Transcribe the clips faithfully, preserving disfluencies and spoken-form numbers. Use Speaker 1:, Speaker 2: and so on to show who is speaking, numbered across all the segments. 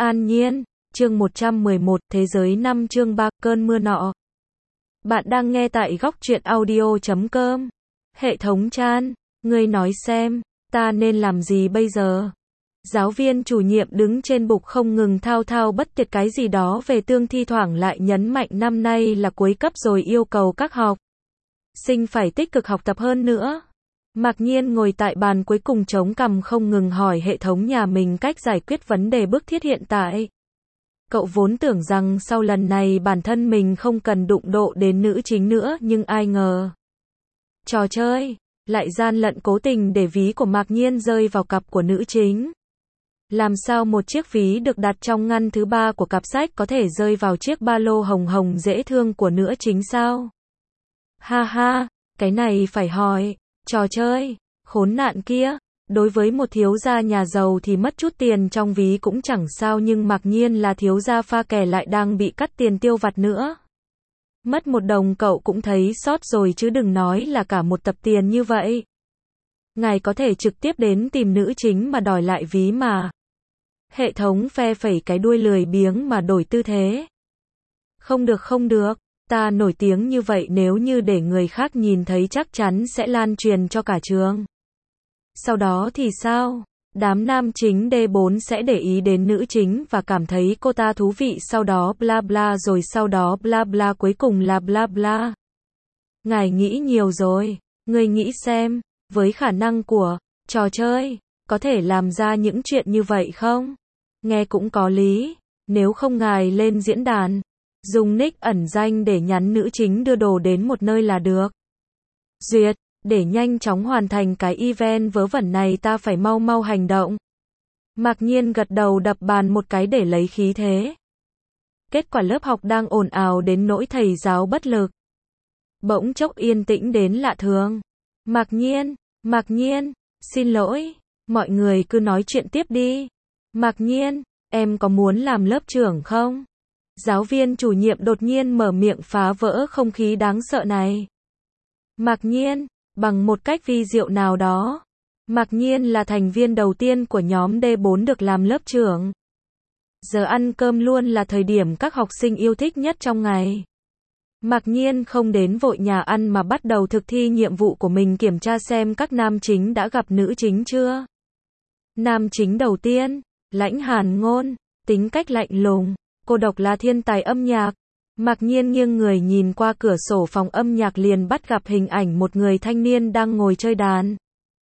Speaker 1: An Nhiên, chương một trăm mười một, Thế giới năm chương ba, cơn mưa nọ. Bạn đang nghe tại góc truyện audio chấm com. Hệ thống chan, ngươi nói xem, ta nên làm gì bây giờ? Giáo viên chủ nhiệm đứng trên bục không ngừng thao thao bất tuyệt cái gì đó về tương, thi thoảng lại nhấn mạnh năm nay là cuối cấp rồi yêu cầu các học sinh phải tích cực học tập hơn nữa. Mạc Nhiên ngồi tại bàn cuối cùng chống cằm không ngừng hỏi hệ thống nhà mình cách giải quyết vấn đề bức thiết hiện tại. Cậu vốn tưởng rằng sau lần này bản thân mình không cần đụng độ đến nữ chính nữa, nhưng ai ngờ trò chơi lại gian lận cố tình để ví của Mạc Nhiên rơi vào cặp của nữ chính. Làm sao một chiếc ví được đặt trong ngăn thứ ba của cặp sách có thể rơi vào chiếc ba lô hồng hồng dễ thương của nữ chính sao? Ha ha, cái này phải hỏi. Trò chơi khốn nạn kia, đối với một thiếu gia nhà giàu thì mất chút tiền trong ví cũng chẳng sao, nhưng Mạc Nhiên là thiếu gia pha kè lại đang bị cắt tiền tiêu vặt nữa. Mất một đồng cậu cũng thấy sót rồi chứ đừng nói là cả một tập tiền như vậy. Ngài có thể trực tiếp đến tìm nữ chính mà đòi lại ví mà. Hệ thống phe phẩy cái đuôi lười biếng mà đổi tư thế. Không được không được. Ta nổi tiếng như vậy nếu như để người khác nhìn thấy chắc chắn sẽ lan truyền cho cả trường. Sau đó thì sao? Đám nam chính D bốn sẽ để ý đến nữ chính và cảm thấy cô ta thú vị, sau đó bla bla rồi sau đó bla bla cuối cùng là bla bla. Ngài nghĩ nhiều rồi. Ngươi nghĩ xem, với khả năng của trò chơi, có thể làm ra những chuyện như vậy không? Nghe cũng có lý. Nếu không ngài lên diễn đàn dùng nick ẩn danh để nhắn nữ chính đưa đồ đến một nơi là được. Duyệt, để nhanh chóng hoàn thành cái event vớ vẩn này ta phải mau mau hành động. Mạc Nhiên gật đầu đập bàn một cái để lấy khí thế. Kết quả lớp học đang ồn ào đến nỗi thầy giáo bất lực. Bỗng chốc yên tĩnh đến lạ thường. Mạc Nhiên, Mạc Nhiên, xin lỗi, mọi người cứ nói chuyện tiếp đi. Mạc Nhiên, em có muốn làm lớp trưởng không? Giáo viên chủ nhiệm đột nhiên mở miệng phá vỡ không khí đáng sợ này. Mạc Nhiên, bằng một cách vi diệu nào đó, Mạc Nhiên là thành viên đầu tiên của nhóm D bốn được làm lớp trưởng. Giờ ăn cơm luôn là thời điểm các học sinh yêu thích nhất trong ngày. Mạc Nhiên không đến vội nhà ăn mà bắt đầu thực thi nhiệm vụ của mình, kiểm tra xem các nam chính đã gặp nữ chính chưa. Nam chính đầu tiên, Lãnh Hàn Ngôn, tính cách lạnh lùng. Cô độc là thiên tài âm nhạc. Mạc Nhiên nghiêng người nhìn qua cửa sổ phòng âm nhạc liền bắt gặp hình ảnh một người thanh niên đang ngồi chơi đàn.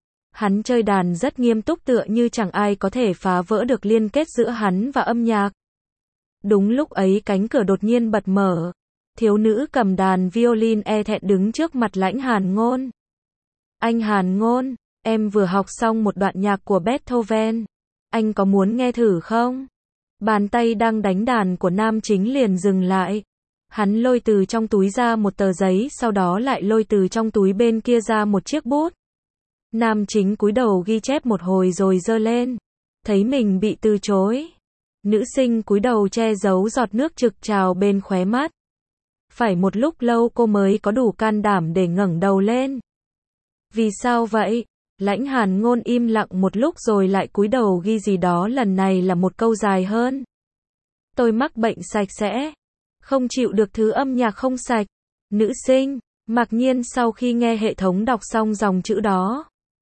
Speaker 1: Hắn chơi đàn rất nghiêm túc tựa như chẳng ai có thể phá vỡ được liên kết giữa hắn và âm nhạc. Đúng lúc ấy cánh cửa đột nhiên bật mở. Thiếu nữ cầm đàn violin e thẹn đứng trước mặt Lãnh Hàn Ngôn. Anh Hàn Ngôn, em vừa học xong một đoạn nhạc của Beethoven. Anh có muốn nghe thử không? Bàn tay đang đánh đàn của nam chính liền dừng lại. Hắn lôi từ trong túi ra một tờ giấy, sau đó lại lôi từ trong túi bên kia ra một chiếc bút. Nam chính cúi đầu ghi chép một hồi rồi giơ lên. Thấy mình bị từ chối. Nữ sinh cúi đầu che giấu giọt nước trực trào bên khóe mắt. Phải một lúc lâu cô mới có đủ can đảm để ngẩng đầu lên. Vì sao vậy? Lãnh Hàn Ngôn im lặng một lúc rồi lại cúi đầu ghi gì đó, lần này là một câu dài hơn. Tôi mắc bệnh sạch sẽ. Không chịu được thứ âm nhạc không sạch. Nữ sinh, Mạc Nhiên sau khi nghe hệ thống đọc xong dòng chữ đó.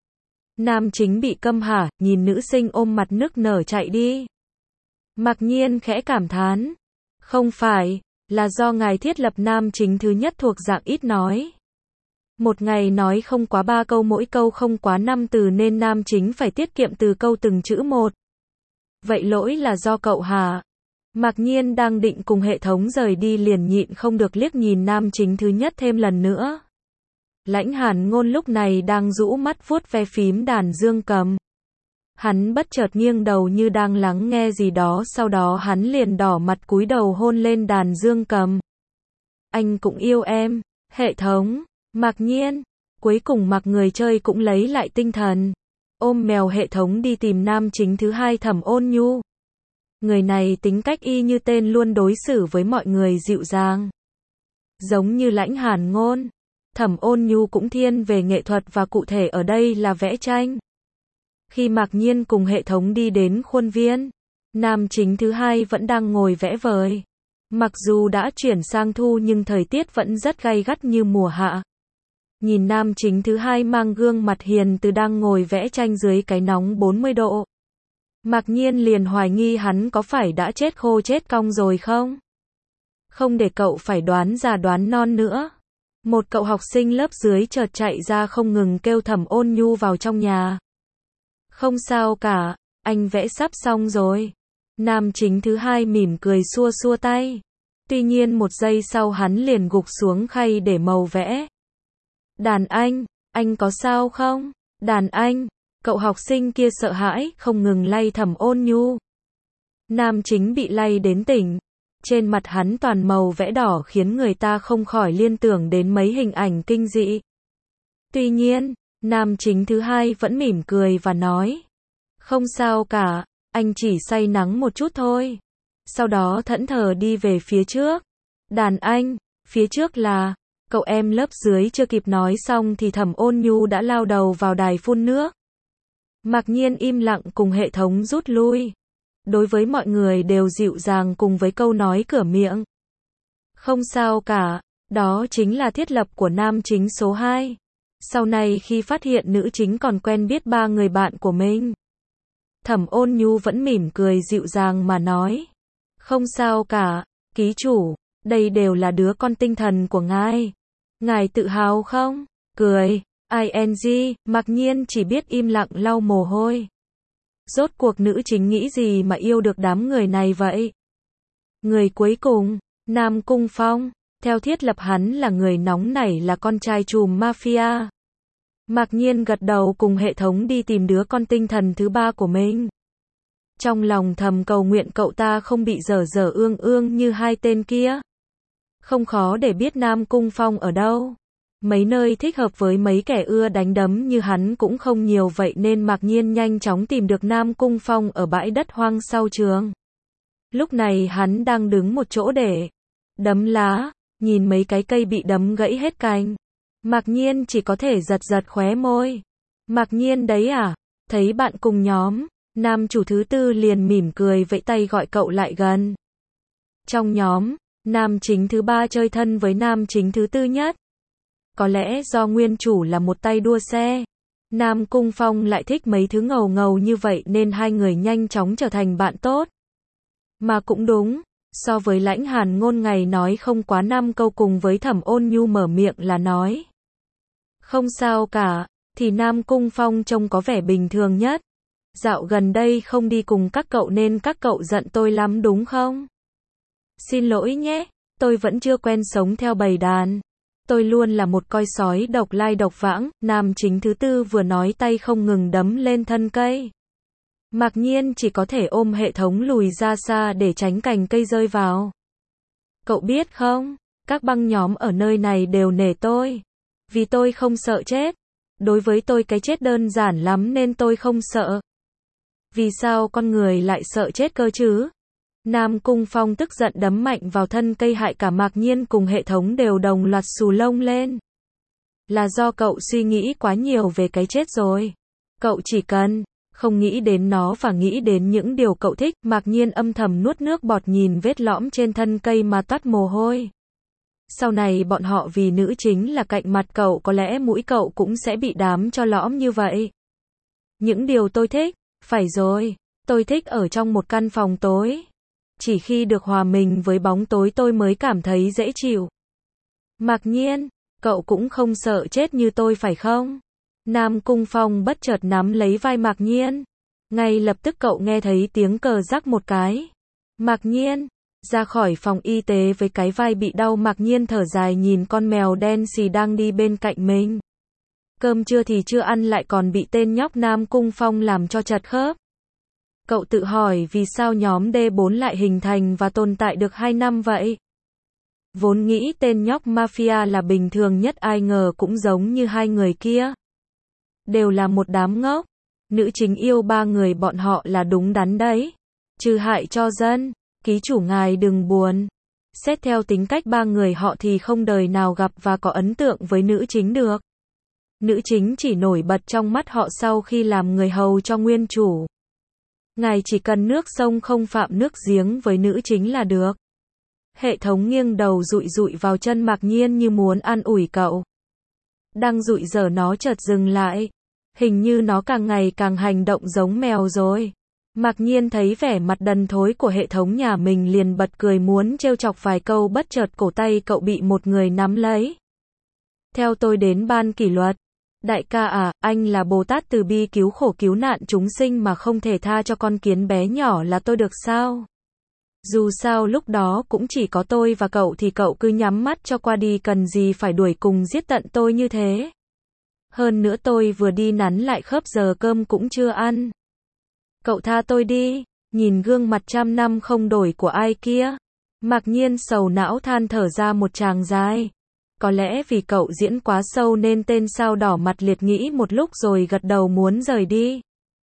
Speaker 1: Nam chính bị câm hả, nhìn nữ sinh ôm mặt nức nở chạy đi. Mạc Nhiên khẽ cảm thán. Không phải, là do ngài thiết lập nam chính thứ nhất thuộc dạng ít nói. Một ngày nói không quá ba câu, mỗi câu không quá năm từ nên nam chính phải tiết kiệm từ câu từng chữ một. Vậy lỗi là do cậu hả? Mạc Nhiên đang định cùng hệ thống rời đi liền nhịn không được liếc nhìn nam chính thứ nhất thêm lần nữa. Lãnh Hàn Ngôn lúc này đang rũ mắt vuốt ve phím đàn dương cầm. Hắn bất chợt nghiêng đầu như đang lắng nghe gì đó, sau đó hắn liền đỏ mặt cúi đầu hôn lên đàn dương cầm. Anh cũng yêu em, hệ thống. Mạc Nhiên, cuối cùng Mạc người chơi cũng lấy lại tinh thần. Ôm mèo hệ thống đi tìm nam chính thứ hai Thẩm Ôn Nhu. Người này tính cách y như tên, luôn đối xử với mọi người dịu dàng. Giống như Lãnh Hàn Ngôn, Thẩm Ôn Nhu cũng thiên về nghệ thuật và cụ thể ở đây là vẽ tranh. Khi Mạc Nhiên cùng hệ thống đi đến khuôn viên, Nam chính thứ hai vẫn đang ngồi vẽ vời. Mặc dù đã chuyển sang thu nhưng thời tiết vẫn rất gay gắt như mùa hạ. Nhìn nam chính thứ hai mang gương mặt hiền từ đang ngồi vẽ tranh dưới cái nóng bốn mươi độ. Mạc Nhiên liền hoài nghi hắn có phải đã chết khô chết cong rồi không? Không để cậu phải đoán già đoán non nữa. Một cậu học sinh lớp dưới chợt chạy ra không ngừng kêu Thẩm Ôn Nhu vào trong nhà. Không sao cả, anh vẽ sắp xong rồi. Nam chính thứ hai mỉm cười xua xua tay. Tuy nhiên một giây sau hắn liền gục xuống khay để màu vẽ. Đàn anh, anh có sao không? Đàn anh, cậu học sinh kia sợ hãi, không ngừng lay Thẩm Ôn Nhu. Nam chính bị lay đến tỉnh. Trên mặt hắn toàn màu vẽ đỏ khiến người ta không khỏi liên tưởng đến mấy hình ảnh kinh dị. Tuy nhiên, nam chính thứ hai vẫn mỉm cười và nói. Không sao cả, anh chỉ say nắng một chút thôi. Sau đó thẫn thờ đi về phía trước. Đàn anh, phía trước là... Cậu em lớp dưới chưa kịp nói xong thì Thẩm Ôn Nhu đã lao đầu vào đài phun nước. Mạc Nhiên im lặng cùng hệ thống rút lui. Đối với mọi người đều dịu dàng cùng với câu nói cửa miệng. Không sao cả, đó chính là thiết lập của nam chính số hai. Sau này khi phát hiện nữ chính còn quen biết ba người bạn của mình. Thẩm Ôn Nhu vẫn mỉm cười dịu dàng mà nói. Không sao cả, ký chủ, đây đều là đứa con tinh thần của ngài. Ngài tự hào không? Cười, ing, Mạc Nhiên chỉ biết im lặng lau mồ hôi. Rốt cuộc nữ chính nghĩ gì mà yêu được đám người này vậy? Người cuối cùng, Nam Cung Phong, theo thiết lập hắn là người nóng nảy là con trai trùm mafia. Mạc Nhiên gật đầu cùng hệ thống đi tìm đứa con tinh thần thứ ba của mình. Trong lòng thầm cầu nguyện cậu ta không bị dở dở ương ương như hai tên kia. Không khó để biết Nam Cung Phong ở đâu. Mấy nơi thích hợp với mấy kẻ ưa đánh đấm như hắn cũng không nhiều vậy nên Mạc Nhiên nhanh chóng tìm được Nam Cung Phong ở bãi đất hoang sau trường. Lúc này hắn đang đứng một chỗ để đấm lá, nhìn mấy cái cây bị đấm gãy hết cành. Mạc Nhiên chỉ có thể giật giật khóe môi. Mạc Nhiên đấy à? Thấy bạn cùng nhóm, nam chủ thứ tư liền mỉm cười vẫy tay gọi cậu lại gần. Trong nhóm, nam chính thứ ba chơi thân với nam chính thứ tư nhất. Có lẽ do nguyên chủ là một tay đua xe. Nam Cung Phong lại thích mấy thứ ngầu ngầu như vậy nên hai người nhanh chóng trở thành bạn tốt. Mà cũng đúng, so với Lãnh Hàn Ngôn ngày nói không quá năm câu cùng với Thẩm Ôn Nhu mở miệng là nói. Không sao cả, thì Nam Cung Phong trông có vẻ bình thường nhất. Dạo gần đây không đi cùng các cậu nên các cậu giận tôi lắm đúng không? Xin lỗi nhé, tôi vẫn chưa quen sống theo bầy đàn. Tôi luôn là một coi sói độc lai độc vãng, nam chính thứ tư vừa nói tay không ngừng đấm lên thân cây. Mạc Nhiên chỉ có thể ôm hệ thống lùi ra xa để tránh cành cây rơi vào. Cậu biết không, các băng nhóm ở nơi này đều nể tôi. Vì tôi không sợ chết. Đối với tôi cái chết đơn giản lắm nên tôi không sợ. Vì sao con người lại sợ chết cơ chứ? Nam Cung Phong tức giận đấm mạnh vào thân cây hại cả Mạc Nhiên cùng hệ thống đều đồng loạt xù lông lên. Là do cậu suy nghĩ quá nhiều về cái chết rồi. Cậu chỉ cần không nghĩ đến nó và nghĩ đến những điều cậu thích. Mạc Nhiên âm thầm nuốt nước bọt nhìn vết lõm trên thân cây mà toát mồ hôi. Sau này bọn họ vì nữ chính là cạnh mặt cậu có lẽ mũi cậu cũng sẽ bị đám cho lõm như vậy. Những điều tôi thích, phải rồi, tôi thích ở trong một căn phòng tối. Chỉ khi được hòa mình với bóng tối tôi mới cảm thấy dễ chịu. Mạc Nhiên, cậu cũng không sợ chết như tôi phải không? Nam Cung Phong bất chợt nắm lấy vai Mạc Nhiên. Ngay lập tức cậu nghe thấy tiếng cờ rắc một cái. Mạc Nhiên, ra khỏi phòng y tế với cái vai bị đau. Mạc Nhiên thở dài nhìn con mèo đen xì đang đi bên cạnh mình. Cơm trưa thì chưa ăn lại còn bị tên nhóc Nam Cung Phong làm cho chật khớp. Cậu tự hỏi vì sao nhóm D bốn lại hình thành và tồn tại được hai năm vậy? Vốn nghĩ tên nhóc mafia là bình thường nhất ai ngờ cũng giống như hai người kia. Đều là một đám ngốc. Nữ chính yêu ba người bọn họ là đúng đắn đấy. Trừ hại cho dân, ký chủ ngài đừng buồn. Xét theo tính cách ba người họ thì không đời nào gặp và có ấn tượng với nữ chính được. Nữ chính chỉ nổi bật trong mắt họ sau khi làm người hầu cho nguyên chủ. Ngài chỉ cần nước sông không phạm nước giếng với nữ chính là được. Hệ thống nghiêng đầu dụi dụi vào chân Mạc Nhiên như muốn an ủi cậu. Đang dụi dở nó chợt dừng lại. Hình như nó càng ngày càng hành động giống mèo rồi. Mạc Nhiên thấy vẻ mặt đần thối của hệ thống nhà mình liền bật cười muốn trêu chọc vài câu, bất chợt cổ tay cậu bị một người nắm lấy. Theo tôi đến ban kỷ luật. Đại ca à, anh là Bồ Tát từ bi cứu khổ cứu nạn chúng sinh mà không thể tha cho con kiến bé nhỏ là tôi được sao? Dù sao lúc đó cũng chỉ có tôi và cậu thì cậu cứ nhắm mắt cho qua đi, cần gì phải đuổi cùng giết tận tôi như thế. Hơn nữa tôi vừa đi nắn lại khớp, giờ cơm cũng chưa ăn. Cậu tha tôi đi, nhìn gương mặt trăm năm không đổi của ai kia. Mạc Nhiên sầu não than thở ra một tràng dài. Có lẽ vì cậu diễn quá sâu nên tên sao đỏ mặt liệt nghĩ một lúc rồi gật đầu muốn rời đi.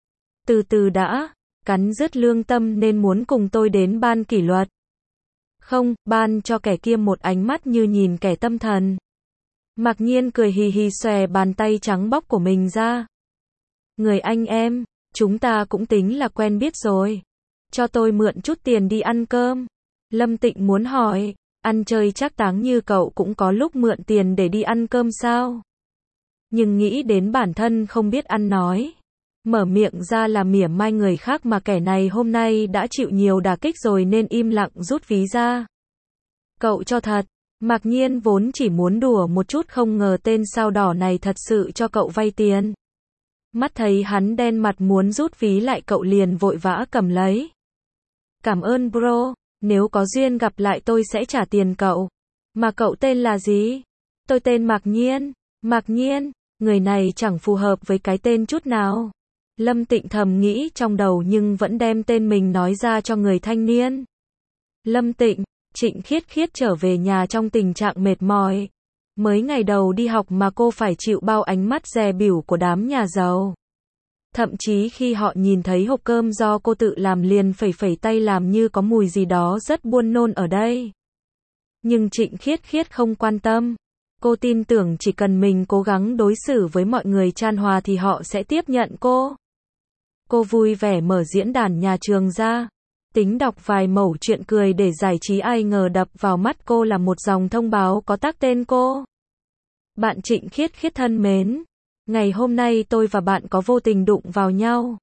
Speaker 1: Từ từ đã, cắn rứt lương tâm nên muốn cùng tôi đến ban kỷ luật. Không, ban cho kẻ kia một ánh mắt như nhìn kẻ tâm thần. Mạc Nhiên cười hì hì xòe bàn tay trắng bóc của mình ra. Người anh em, chúng ta cũng tính là quen biết rồi. Cho tôi mượn chút tiền đi ăn cơm. Lâm Tịnh muốn hỏi, ăn chơi trác táng như cậu cũng có lúc mượn tiền để đi ăn cơm sao? Nhưng nghĩ đến bản thân không biết ăn nói. Mở miệng ra là mỉa mai người khác mà kẻ này hôm nay đã chịu nhiều đả kích rồi nên im lặng rút ví ra. Cậu cho thật. Mạc Nhiên vốn chỉ muốn đùa một chút không ngờ tên sao đỏ này thật sự cho cậu vay tiền. Mắt thấy hắn đen mặt muốn rút ví lại cậu liền vội vã cầm lấy. Cảm ơn bro, nếu có duyên gặp lại tôi sẽ trả tiền cậu. Mà cậu tên là gì? Tôi tên Mạc Nhiên. Mạc Nhiên, người này chẳng phù hợp với cái tên chút nào. Lâm Tịnh thầm nghĩ trong đầu nhưng vẫn đem tên mình nói ra cho người thanh niên. Lâm Tịnh, Trịnh Khiết Khiết trở về nhà trong tình trạng mệt mỏi. Mới ngày đầu đi học mà cô phải chịu bao ánh mắt dè bỉu của đám nhà giàu. Thậm chí khi họ nhìn thấy hộp cơm do cô tự làm liền phẩy phẩy tay làm như có mùi gì đó rất buồn nôn ở đây. Nhưng Trịnh Khiết Khiết không quan tâm. Cô tin tưởng chỉ cần mình cố gắng đối xử với mọi người chan hòa thì họ sẽ tiếp nhận cô. Cô vui vẻ mở diễn đàn nhà trường ra. Tính đọc vài mẩu chuyện cười để giải trí, ai ngờ đập vào mắt cô là một dòng thông báo có tag tên cô. Bạn Trịnh Khiết Khiết thân mến, ngày hôm nay tôi và bạn có vô tình đụng vào nhau.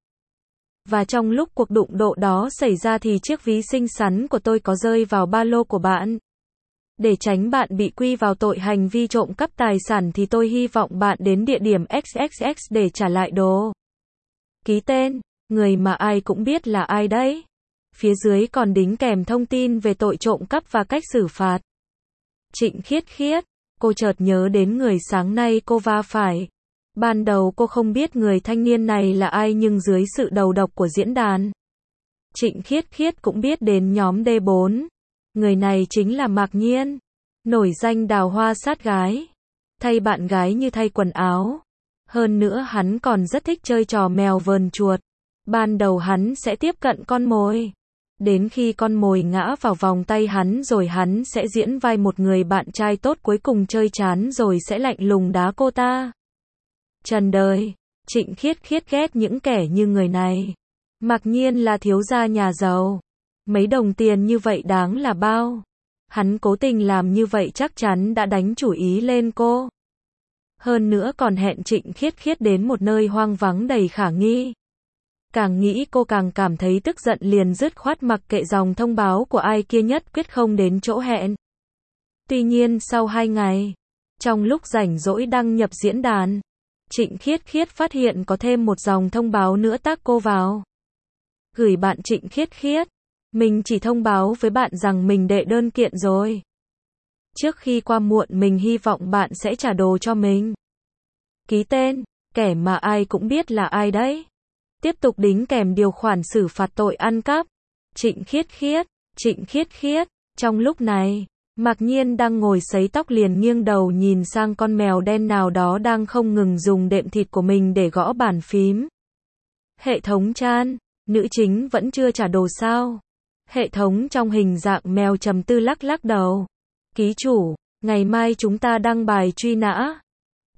Speaker 1: Và trong lúc cuộc đụng độ đó xảy ra thì chiếc ví xinh xắn của tôi có rơi vào ba lô của bạn. Để tránh bạn bị quy vào tội hành vi trộm cắp tài sản thì tôi hy vọng bạn đến địa điểm ích ích ích để trả lại đồ. Ký tên, người mà ai cũng biết là ai đấy. Phía dưới còn đính kèm thông tin về tội trộm cắp và cách xử phạt. Trịnh Khiết Khiết, cô chợt nhớ đến người sáng nay cô va phải. Ban đầu cô không biết người thanh niên này là ai nhưng dưới sự đầu độc của diễn đàn, Trịnh Khiết Khiết cũng biết đến nhóm D bốn. Người này chính là Mạc Nhiên, nổi danh đào hoa sát gái. Thay bạn gái như thay quần áo. Hơn nữa hắn còn rất thích chơi trò mèo vờn chuột. Ban đầu hắn sẽ tiếp cận con mồi. Đến khi con mồi ngã vào vòng tay hắn rồi hắn sẽ diễn vai một người bạn trai tốt, cuối cùng chơi chán rồi sẽ lạnh lùng đá cô ta. Trần đời, Trịnh Khiết Khiết ghét những kẻ như người này. Mạc Nhiên là thiếu gia nhà giàu. Mấy đồng tiền như vậy đáng là bao. Hắn cố tình làm như vậy chắc chắn đã đánh chủ ý lên cô. Hơn nữa còn hẹn Trịnh Khiết Khiết đến một nơi hoang vắng đầy khả nghi. Càng nghĩ cô càng cảm thấy tức giận liền dứt khoát mặc kệ dòng thông báo của ai kia, nhất quyết không đến chỗ hẹn. Tuy nhiên sau hai ngày, trong lúc rảnh rỗi đăng nhập diễn đàn, Trịnh Khiết Khiết phát hiện có thêm một dòng thông báo nữa tag cô vào. Gửi bạn Trịnh Khiết Khiết, mình chỉ thông báo với bạn rằng mình đệ đơn kiện rồi. Trước khi qua muộn mình hy vọng bạn sẽ trả đồ cho mình. Ký tên, kẻ mà ai cũng biết là ai đấy. Tiếp tục đính kèm điều khoản xử phạt tội ăn cắp. Trịnh Khiết Khiết, Trịnh Khiết Khiết. Trong lúc này, Mạc Nhiên đang ngồi sấy tóc liền nghiêng đầu nhìn sang con mèo đen nào đó đang không ngừng dùng đệm thịt của mình để gõ bàn phím. Hệ thống chan, nữ chính vẫn chưa trả đồ sao? Hệ thống trong hình dạng mèo trầm tư lắc lắc đầu. Ký chủ, ngày mai chúng ta đăng bài truy nã.